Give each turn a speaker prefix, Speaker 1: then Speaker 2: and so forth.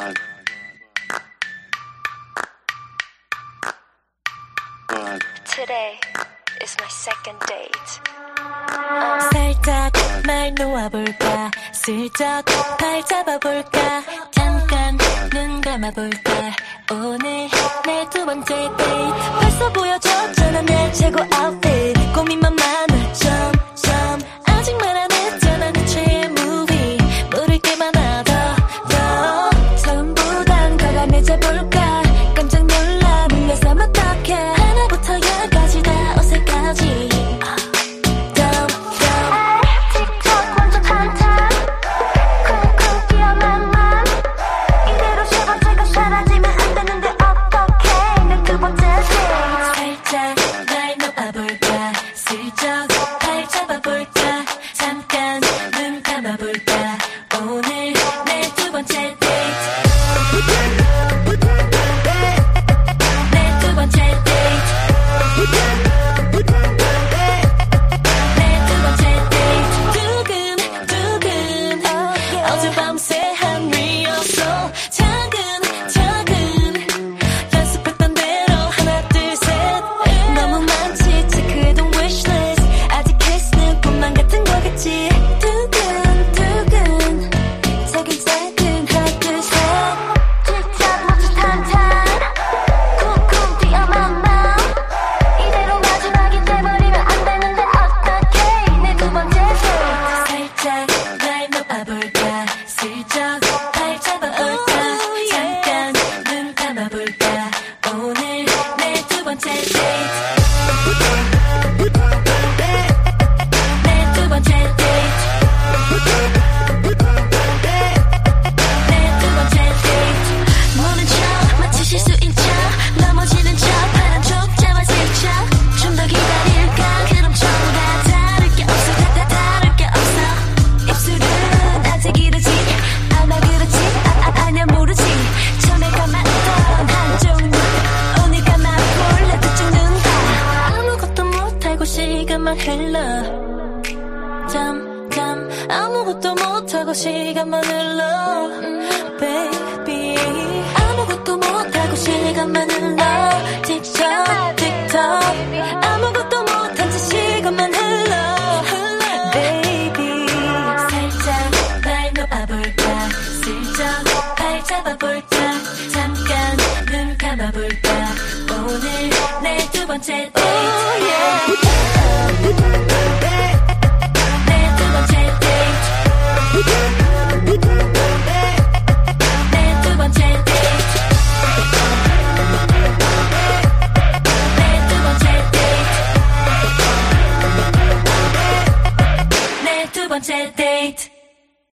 Speaker 1: Today is my second date.
Speaker 2: 살짝 말 놓아볼까 슬쩍 발 잡아볼까 잠깐 눈 감아볼까 오늘 내 두 번째 데이트 벌써 보여줬잖아 내 최고 아웃핏 고민만 많아 점점 아직 말 안 했잖아 내 최애 무비 모를 게 많아 더 처음보단 더 강해져볼까 깜짝 놀라 밀려서면 어떡해 하나부터 열까지 다 어색하지 슬쩍 발 잡아볼까 잠깐 눈 감아볼까 오늘 내 두 번째 데이트 내 두 번째 데이트 내 두 번째 데이트 두근두근 어젯밤새 한 리허설 차근차근 연습했던 대로 하나 둘 셋 너무 많지 체크해둔 두근두근 차근차근 하나 둘 셋 틱탁 멈춰 탄탄 쿵쿵 뛰어 맘맘 이대로 마지막이 돼버리면 안 되는데 어떡해 내 두 번째 데이트 살짝 날 놓아볼까 슬쩍 발 잡아볼까 잠깐 눈 감아볼까 오늘 내 두 번째 데이트 시간만 흘러 잠깐 아무것도 못하고 시간만 흘러 baby 아무것도 못하고 시간만 흘러 틱톡 틱톡 아무것도 못한 채 시간만 흘러 baby 살짝 날 놓아볼까 슬쩍 발 잡아볼까 잠깐 눈 감아볼까 오늘 내 두 번째 데이트 두 번째 데이트